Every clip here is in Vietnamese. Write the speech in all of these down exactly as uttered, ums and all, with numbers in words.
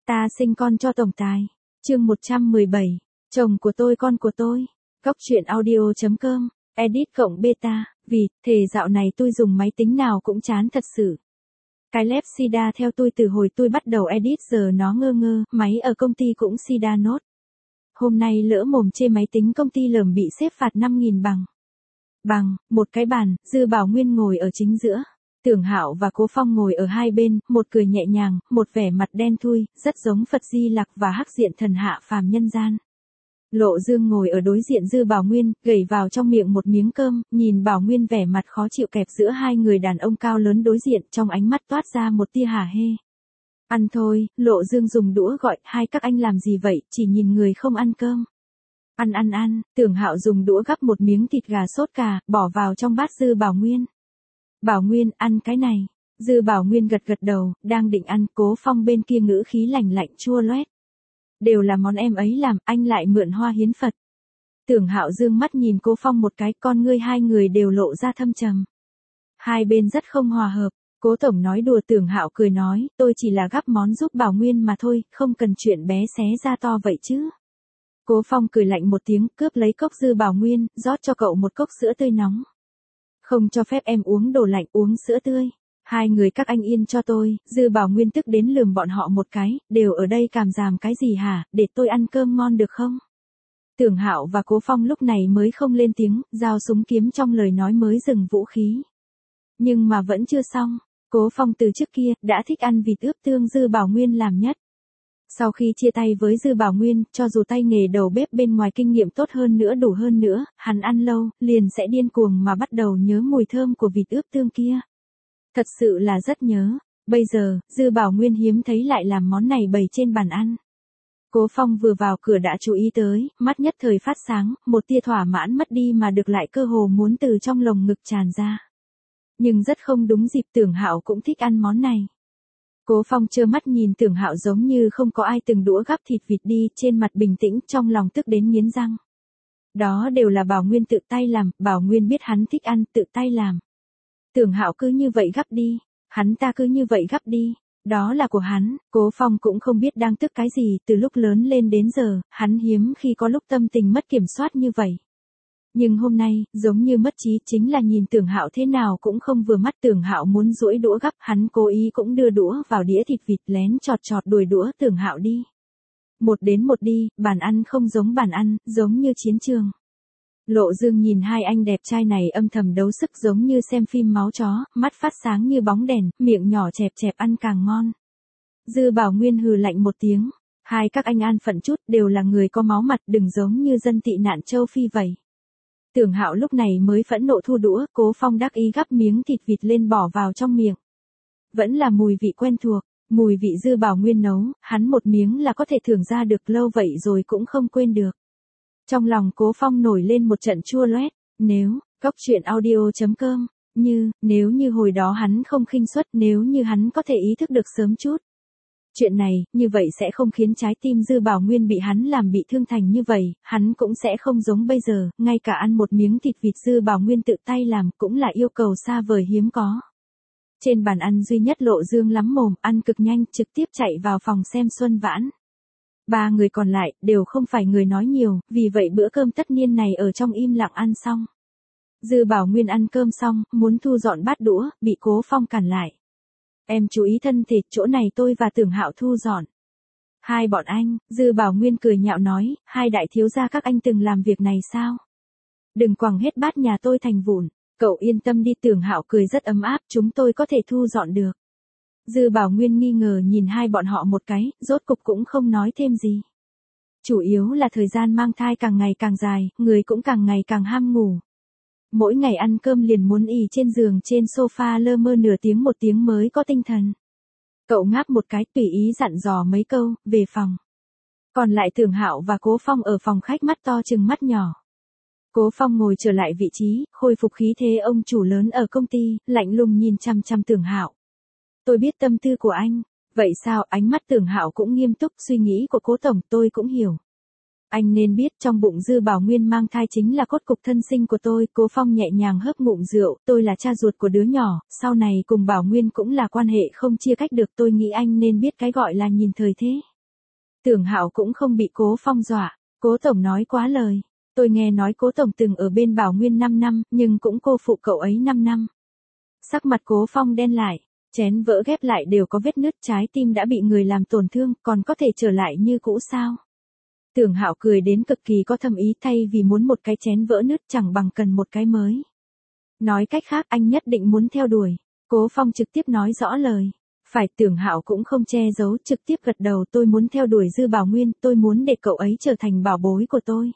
Ta sinh con cho tổng tài. Chương một trăm mười bảy. Chồng của tôi con của tôi. Góc truyện audio chấm com. Edit cộng beta. Vì, thề dạo này tôi dùng máy tính nào cũng chán thật sự. Cái lép sida theo tôi từ hồi tôi bắt đầu edit giờ nó ngơ ngơ, máy ở công ty cũng sida nốt. Hôm nay lỡ mồm chê máy tính công ty lởm bị xếp phạt năm nghìn bằng. Bằng, một cái bàn, Dư Bảo Nguyên ngồi ở chính giữa. Tưởng Hạo và Cố Phong ngồi ở hai bên, một cười nhẹ nhàng, một vẻ mặt đen thui, rất giống Phật Di Lặc và hắc diện thần hạ phàm nhân gian. Lộ Dương ngồi ở đối diện Dư Bảo Nguyên, gẩy vào trong miệng một miếng cơm, nhìn Bảo Nguyên vẻ mặt khó chịu kẹp giữa hai người đàn ông cao lớn đối diện, trong ánh mắt toát ra một tia hả hê. Ăn thôi, Lộ Dương dùng đũa gọi, hai các anh làm gì vậy, chỉ nhìn người không ăn cơm. Ăn ăn ăn, Tưởng Hạo dùng đũa gắp một miếng thịt gà sốt cà, bỏ vào trong bát Dư Bảo Nguyên. Bảo Nguyên, ăn cái này. Dư Bảo Nguyên gật gật đầu, đang định ăn, Cố Phong bên kia ngữ khí lạnh lạnh chua loét. Đều là món em ấy làm, anh lại mượn hoa hiến Phật. Tưởng Hạo dương mắt nhìn Cố Phong một cái, con ngươi hai người đều lộ ra thâm trầm. Hai bên rất không hòa hợp. Cố tổng nói đùa, Tưởng Hạo cười nói, tôi chỉ là gắp món giúp Bảo Nguyên mà thôi, không cần chuyện bé xé ra to vậy chứ. Cố Phong cười lạnh một tiếng, cướp lấy cốc Dư Bảo Nguyên, rót cho cậu một cốc sữa tươi nóng. Không cho phép em uống đồ lạnh, uống sữa tươi. Hai người các anh yên cho tôi. Dư Bảo Nguyên tức đến lườm bọn họ một cái, đều ở đây càm ràm cái gì hả, để tôi ăn cơm ngon được không? Tưởng Hạo và Cố Phong lúc này mới không lên tiếng, dao súng kiếm trong lời nói mới dừng vũ khí. Nhưng mà vẫn chưa xong. Cố Phong từ trước kia đã thích ăn vịt ướp tương Dư Bảo Nguyên làm nhất. Sau khi chia tay với Dư Bảo Nguyên, cho dù tay nghề đầu bếp bên ngoài kinh nghiệm tốt hơn nữa đủ hơn nữa, hắn ăn lâu, liền sẽ điên cuồng mà bắt đầu nhớ mùi thơm của vịt ướp tương kia. Thật sự là rất nhớ. Bây giờ, Dư Bảo Nguyên hiếm thấy lại làm món này bày trên bàn ăn. Cố Phong vừa vào cửa đã chú ý tới, mắt nhất thời phát sáng, một tia thỏa mãn mất đi mà được lại cơ hồ muốn từ trong lồng ngực tràn ra. Nhưng rất không đúng dịp, Tưởng Hạo cũng thích ăn món này. Cố Phong trơ mắt nhìn Tưởng Hạo giống như không có ai từng đũa gắp thịt vịt đi, trên mặt bình tĩnh, trong lòng tức đến nghiến răng. Đó đều là Bảo Nguyên tự tay làm, Bảo Nguyên biết hắn thích ăn, tự tay làm. Tưởng Hạo cứ như vậy gắp đi, hắn ta cứ như vậy gắp đi, đó là của hắn. Cố Phong cũng không biết đang tức cái gì, từ lúc lớn lên đến giờ, hắn hiếm khi có lúc tâm tình mất kiểm soát như vậy. Nhưng hôm nay, giống như mất trí, chính là nhìn Tưởng Hạo thế nào cũng không vừa mắt. Tưởng Hạo muốn duỗi đũa gắp, hắn cố ý cũng đưa đũa vào đĩa thịt vịt, lén chọt chọt đuổi đũa Tưởng Hạo đi. Một đến một đi, bàn ăn không giống bàn ăn, giống như chiến trường. Lộ Dương nhìn hai anh đẹp trai này âm thầm đấu sức giống như xem phim máu chó, mắt phát sáng như bóng đèn, miệng nhỏ chẹp chẹp ăn càng ngon. Dư Bảo Nguyên hừ lạnh một tiếng, hai các anh an phận chút, đều là người có máu mặt, đừng giống như dân tị nạn châu Phi vậy. Tưởng Hạo lúc này mới phẫn nộ thu đũa, Cố Phong đắc ý gắp miếng thịt vịt lên bỏ vào trong miệng. Vẫn là mùi vị quen thuộc, mùi vị Dư Bảo Nguyên nấu, hắn một miếng là có thể thưởng ra được, lâu vậy rồi cũng không quên được. Trong lòng Cố Phong nổi lên một trận chua loét, nếu, góc truyện audio chấm com, như, nếu như hồi đó hắn không khinh suất, nếu như hắn có thể ý thức được sớm chút. Chuyện này, như vậy sẽ không khiến trái tim Dư Bảo Nguyên bị hắn làm bị thương thành như vậy, hắn cũng sẽ không giống bây giờ, ngay cả ăn một miếng thịt vịt Dư Bảo Nguyên tự tay làm cũng là yêu cầu xa vời hiếm có. Trên bàn ăn duy nhất Lộ Dương lắm mồm, ăn cực nhanh, trực tiếp chạy vào phòng xem Xuân Vãn. Ba người còn lại, đều không phải người nói nhiều, vì vậy bữa cơm tất niên này ở trong im lặng ăn xong. Dư Bảo Nguyên ăn cơm xong, muốn thu dọn bát đũa, bị Cố Phong cản lại. Em chú ý thân thể, chỗ này tôi và Tưởng Hạo thu dọn. Hai bọn anh, Dư Bảo Nguyên cười nhạo nói, hai đại thiếu gia các anh từng làm việc này sao? Đừng quẳng hết bát nhà tôi thành vụn, cậu yên tâm đi. Tưởng Hạo cười rất ấm áp, chúng tôi có thể thu dọn được. Dư Bảo Nguyên nghi ngờ nhìn hai bọn họ một cái, rốt cục cũng không nói thêm gì. Chủ yếu là thời gian mang thai càng ngày càng dài, người cũng càng ngày càng ham ngủ. Mỗi ngày ăn cơm liền muốn ì trên giường trên sofa lơ mơ nửa tiếng một tiếng mới có tinh thần. Cậu ngáp một cái tùy ý dặn dò mấy câu, về phòng. Còn lại Tưởng Hạo và Cố Phong ở phòng khách mắt to chừng mắt nhỏ. Cố Phong ngồi trở lại vị trí, khôi phục khí thế ông chủ lớn ở công ty, lạnh lùng nhìn chăm chăm Tưởng Hạo. Tôi biết tâm tư của anh. Vậy sao? Ánh mắt Tưởng Hạo cũng nghiêm túc, suy nghĩ của Cố tổng tôi cũng hiểu. Anh nên biết trong bụng Dư Bảo Nguyên mang thai chính là cốt cục thân sinh của tôi. Cố Phong nhẹ nhàng hớp ngụm rượu, tôi là cha ruột của đứa nhỏ, sau này cùng Bảo Nguyên cũng là quan hệ không chia cách được. Tôi nghĩ anh nên biết cái gọi là nhìn thời thế. Tưởng Hạo cũng không bị Cố Phong dọa, Cố tổng nói quá lời. Tôi nghe nói Cố tổng từng ở bên Bảo Nguyên năm năm, nhưng cũng cô phụ cậu ấy năm năm. Sắc mặt Cố Phong đen lại, chén vỡ ghép lại đều có vết nứt, trái tim đã bị người làm tổn thương, còn có thể trở lại như cũ sao? Tưởng Hạo cười đến cực kỳ có thâm ý, thay vì muốn một cái chén vỡ nứt chẳng bằng cần một cái mới. Nói cách khác anh nhất định muốn theo đuổi. Cố Phong trực tiếp nói rõ lời. Phải, Tưởng Hạo cũng không che giấu, trực tiếp gật đầu, tôi muốn theo đuổi Dư Bảo Nguyên, tôi muốn để cậu ấy trở thành bảo bối của tôi.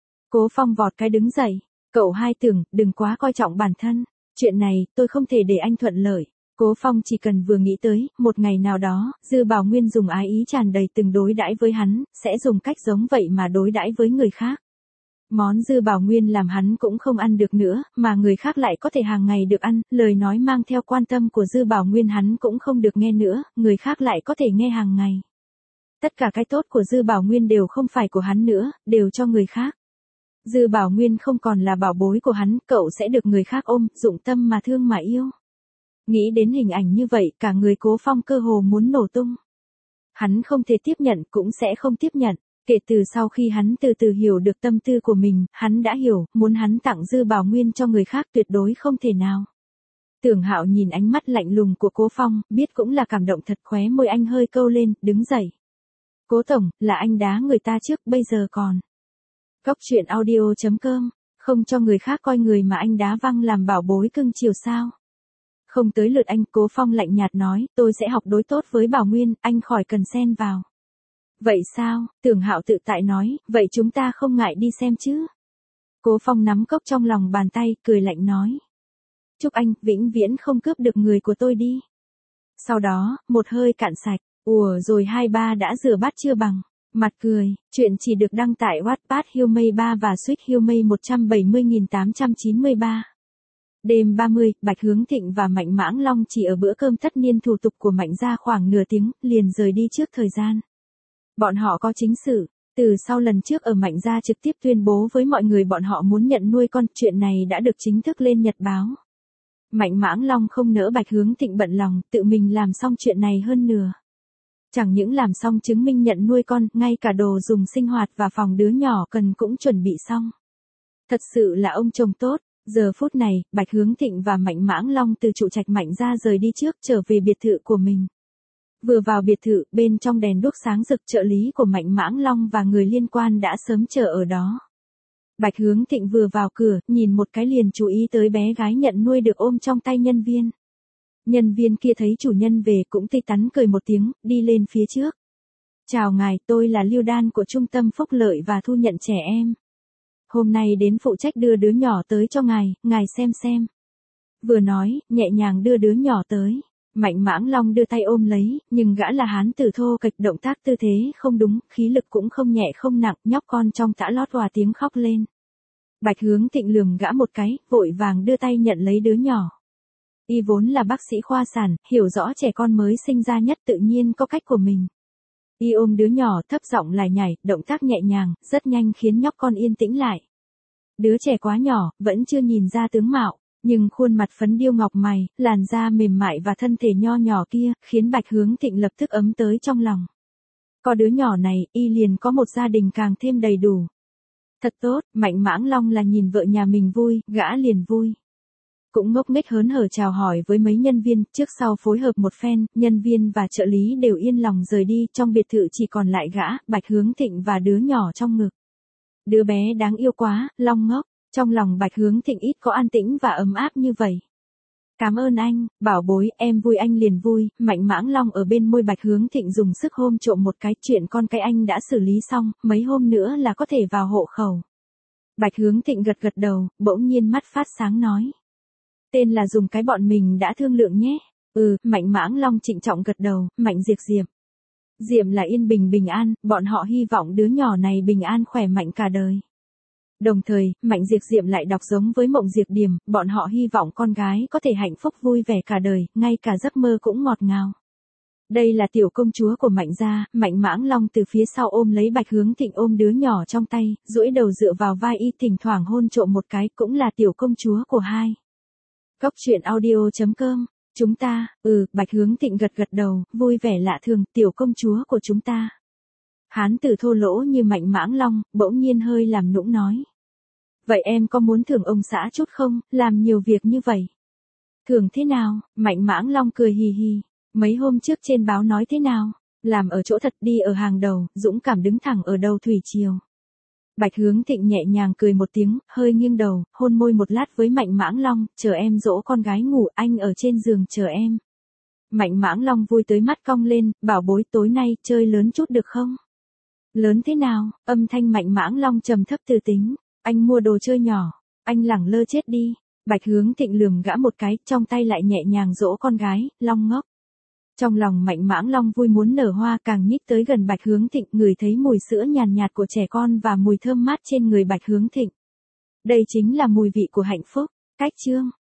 Cố Phong vọt cái đứng dậy, cậu hai Tưởng, đừng quá coi trọng bản thân. Chuyện này, tôi không thể để anh thuận lợi. Cố Phong chỉ cần vừa nghĩ tới, một ngày nào đó, Dư Bảo Nguyên dùng ái ý tràn đầy từng đối đãi với hắn, sẽ dùng cách giống vậy mà đối đãi với người khác. Món Dư Bảo Nguyên làm hắn cũng không ăn được nữa, mà người khác lại có thể hàng ngày được ăn, lời nói mang theo quan tâm của Dư Bảo Nguyên hắn cũng không được nghe nữa, người khác lại có thể nghe hàng ngày. Tất cả cái tốt của Dư Bảo Nguyên đều không phải của hắn nữa, đều cho người khác. Dư Bảo Nguyên không còn là bảo bối của hắn, cậu sẽ được người khác ôm, dụng tâm mà thương mà yêu. Nghĩ đến hình ảnh như vậy, cả người Cố Phong cơ hồ muốn nổ tung. Hắn không thể tiếp nhận, cũng sẽ không tiếp nhận. Kể từ sau khi hắn từ từ hiểu được tâm tư của mình, hắn đã hiểu, muốn hắn tặng Dư Bảo Nguyên cho người khác tuyệt đối không thể nào. Tưởng Hạo nhìn ánh mắt lạnh lùng của Cố Phong, biết cũng là cảm động thật, khóe môi anh hơi câu lên, đứng dậy. Cố tổng, là anh đá người ta trước, bây giờ còn. Cóc truyện audio chấm com, không cho người khác coi người mà anh đá văng làm bảo bối cưng chiều sao? Không tới lượt anh, Cố Phong lạnh nhạt nói, tôi sẽ học đối tốt với Bảo Nguyên, anh khỏi cần xen vào. Vậy sao? Tưởng Hạo tự tại nói, vậy chúng ta không ngại đi xem chứ? Cố Phong nắm cốc trong lòng bàn tay, cười lạnh nói. Chúc anh, vĩnh viễn không cướp được người của tôi đi. Sau đó, một hơi cạn sạch, ùa rồi hai ba đã rửa bát chưa bằng. Mặt cười, chuyện chỉ được đăng tại Wattpad Humay ba và Suite Humay một bảy không tám chín ba. Đêm ba mươi, Bạch Hướng Thịnh và Mạnh Mãng Long chỉ ở bữa cơm tất niên thủ tục của Mạnh gia khoảng nửa tiếng, liền rời đi trước thời gian. Bọn họ có chính sự, từ sau lần trước ở Mạnh gia trực tiếp tuyên bố với mọi người bọn họ muốn nhận nuôi con, chuyện này đã được chính thức lên nhật báo. Mạnh Mãng Long không nỡ Bạch Hướng Thịnh bận lòng, tự mình làm xong chuyện này hơn nửa. Chẳng những làm xong chứng minh nhận nuôi con, ngay cả đồ dùng sinh hoạt và phòng đứa nhỏ cần cũng chuẩn bị xong. Thật sự là ông chồng tốt. Giờ phút này, Bạch Hướng Thịnh và Mạnh Mãng Long từ trụ trạch Mạnh gia rời đi trước, trở về biệt thự của mình. Vừa vào biệt thự, bên trong đèn đuốc sáng rực, trợ lý của Mạnh Mãng Long và người liên quan đã sớm chờ ở đó. Bạch Hướng Thịnh vừa vào cửa, nhìn một cái liền chú ý tới bé gái nhận nuôi được ôm trong tay nhân viên. Nhân viên kia thấy chủ nhân về cũng tươi tắn cười một tiếng, đi lên phía trước. Chào ngài, tôi là Lưu Đan của Trung tâm Phúc Lợi và Thu nhận Trẻ Em. Hôm nay đến phụ trách đưa đứa nhỏ tới cho ngài, ngài xem xem. Vừa nói, nhẹ nhàng đưa đứa nhỏ tới. Mạnh Mãng Long đưa tay ôm lấy, nhưng gã là hán tử thô kệch, động tác tư thế không đúng, khí lực cũng không nhẹ không nặng, nhóc con trong tã lót òa tiếng khóc lên. Bạch Hướng Thịnh lườm gã một cái, vội vàng đưa tay nhận lấy đứa nhỏ. Y vốn là bác sĩ khoa sản, hiểu rõ trẻ con mới sinh ra nhất tự nhiên có cách của mình. Y ôm đứa nhỏ thấp giọng lải nhải, động tác nhẹ nhàng, rất nhanh khiến nhóc con yên tĩnh lại. Đứa trẻ quá nhỏ, vẫn chưa nhìn ra tướng mạo, nhưng khuôn mặt phấn điêu ngọc mày, làn da mềm mại và thân thể nho nhỏ kia, khiến Bạch Hướng Thịnh lập tức ấm tới trong lòng. Có đứa nhỏ này, y liền có một gia đình càng thêm đầy đủ. Thật tốt, Mạnh Mãng Long là nhìn vợ nhà mình vui, gã liền vui. Cũng ngốc nghếch hớn hở chào hỏi với mấy nhân viên, trước sau phối hợp một phen, nhân viên và trợ lý đều yên lòng rời đi, trong biệt thự chỉ còn lại gã, Bạch Hướng Thịnh và đứa nhỏ trong ngực. Đứa bé đáng yêu quá, Long ngốc, trong lòng Bạch Hướng Thịnh ít có an tĩnh và ấm áp như vậy. Cảm ơn anh, bảo bối, em vui anh liền vui. Mạnh Mãng Long ở bên môi Bạch Hướng Thịnh dùng sức hôn trộm một cái, chuyện con cái anh đã xử lý xong, mấy hôm nữa là có thể vào hộ khẩu. Bạch Hướng Thịnh gật gật đầu, bỗng nhiên mắt phát sáng nói. Tên là dùng cái bọn mình đã thương lượng nhé. Ừ, Mạnh Mãng Long trịnh trọng gật đầu, Mạnh Diệp Diệp. Diệm là yên bình bình an, bọn họ hy vọng đứa nhỏ này bình an khỏe mạnh cả đời. Đồng thời, Mạnh Diệp Diệm lại đọc giống với Mộng Diệp Điểm, bọn họ hy vọng con gái có thể hạnh phúc vui vẻ cả đời, ngay cả giấc mơ cũng ngọt ngào. Đây là tiểu công chúa của Mạnh gia, Mạnh Mãng Long từ phía sau ôm lấy Bạch Hướng Thịnh ôm đứa nhỏ trong tay, duỗi đầu dựa vào vai y thỉnh thoảng hôn trộm một cái, cũng là tiểu công chúa của hai. Cóc truyện audio chấm com, chúng ta, ừ, Bạch Hướng Thịnh gật gật đầu, vui vẻ lạ thường, tiểu công chúa của chúng ta. Hán tử thô lỗ như Mạnh Mãng Long, bỗng nhiên hơi làm nũng nói. Vậy em có muốn thưởng ông xã chút không, làm nhiều việc như vậy? Thưởng thế nào? Mạnh Mãng Long cười hì hì. Mấy hôm trước trên báo nói thế nào? Làm ở chỗ thật, đi ở hàng đầu, dũng cảm đứng thẳng ở đầu thủy triều. Bạch Hướng Thịnh nhẹ nhàng cười một tiếng, hơi nghiêng đầu, hôn môi một lát với Mạnh Mãng Long, chờ em dỗ con gái ngủ, anh ở trên giường chờ em. Mạnh Mãng Long vui tới mắt cong lên, bảo bối tối nay chơi lớn chút được không? Lớn thế nào? Âm thanh Mạnh Mãng Long trầm thấp từ tính. Anh mua đồ chơi nhỏ, anh lẳng lơ chết đi. Bạch Hướng Thịnh lườm gã một cái, trong tay lại nhẹ nhàng dỗ con gái, Long ngốc. Trong lòng Mạnh Mãng Long vui muốn nở hoa, càng nhích tới gần Bạch Hướng Thịnh, ngửi thấy mùi sữa nhàn nhạt của trẻ con và mùi thơm mát trên người Bạch Hướng Thịnh. Đây chính là mùi vị của hạnh phúc. Cách chương